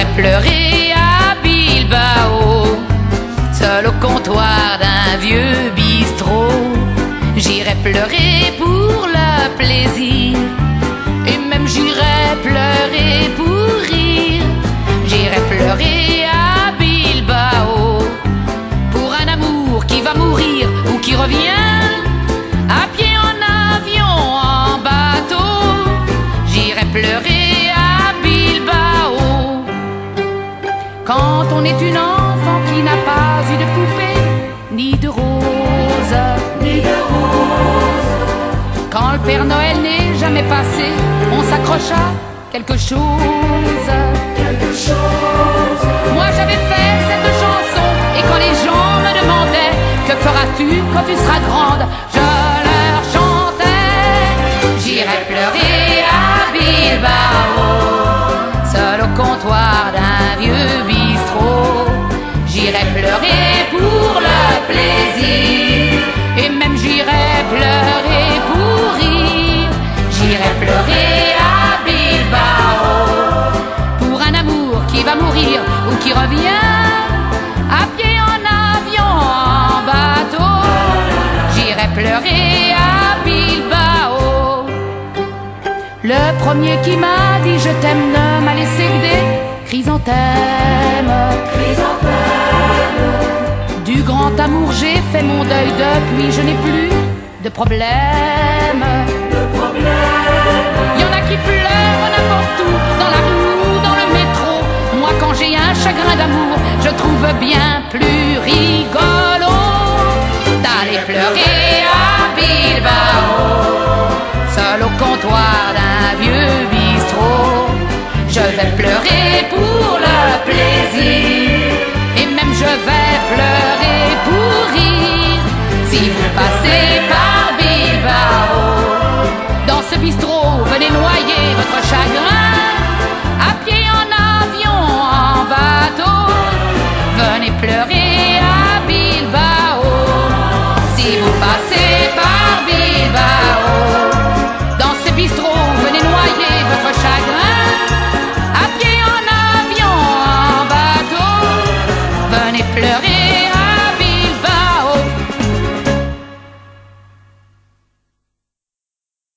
pleurer à Bilbao, seul au comptoir d'un vieux bistrot. J'irai pleurer pour le plaisir, et même j'irai pleurer pour rire. J'irai pleurer à Bilbao pour un amour qui va mourir ou qui revient, à pied, en avion, en bateau. J'irai pleurer à Bilbao quand on est une enfant qui n'a pas eu de poupée ni de rose, ni de rose. Quand le Père Noël n'est jamais passé, on s'accroche à quelque chose, quelque chose. Moi j'avais fait cette chanson, et quand les gens me demandaient que feras-tu quand tu seras grande, je leur chantais: j'irai pleurer à Bilbao, seul au comptoir d'un vieux bistrot. J'irai pleurer pour le plaisir, et même j'irai pleurer pour rire. J'irai pleurer à Bilbao pour un amour qui va mourir ou qui revient, à pied, en avion, en bateau. J'irai pleurer à Bilbao. Le premier qui m'a dit je t'aime ne m'a laissé que des chrysanthèmes. Du grand amour j'ai fait mon deuil, depuis je n'ai plus de problème. Y en a qui pleurent n'importe où, dans la rue ou dans le métro. Moi quand j'ai un chagrin d'amour, je trouve bien plus rigolo d'aller pleurer à Bilbao, seul au comptoir d'un vieux bistrot. Je vais pleurer pour le plaisir, et même je vais pleurer pour rire. Si vous passez par Bilbao, dans ce bistrot, venez noyer votre chagrin, à pied, en avion, en bateau. Venez pleurer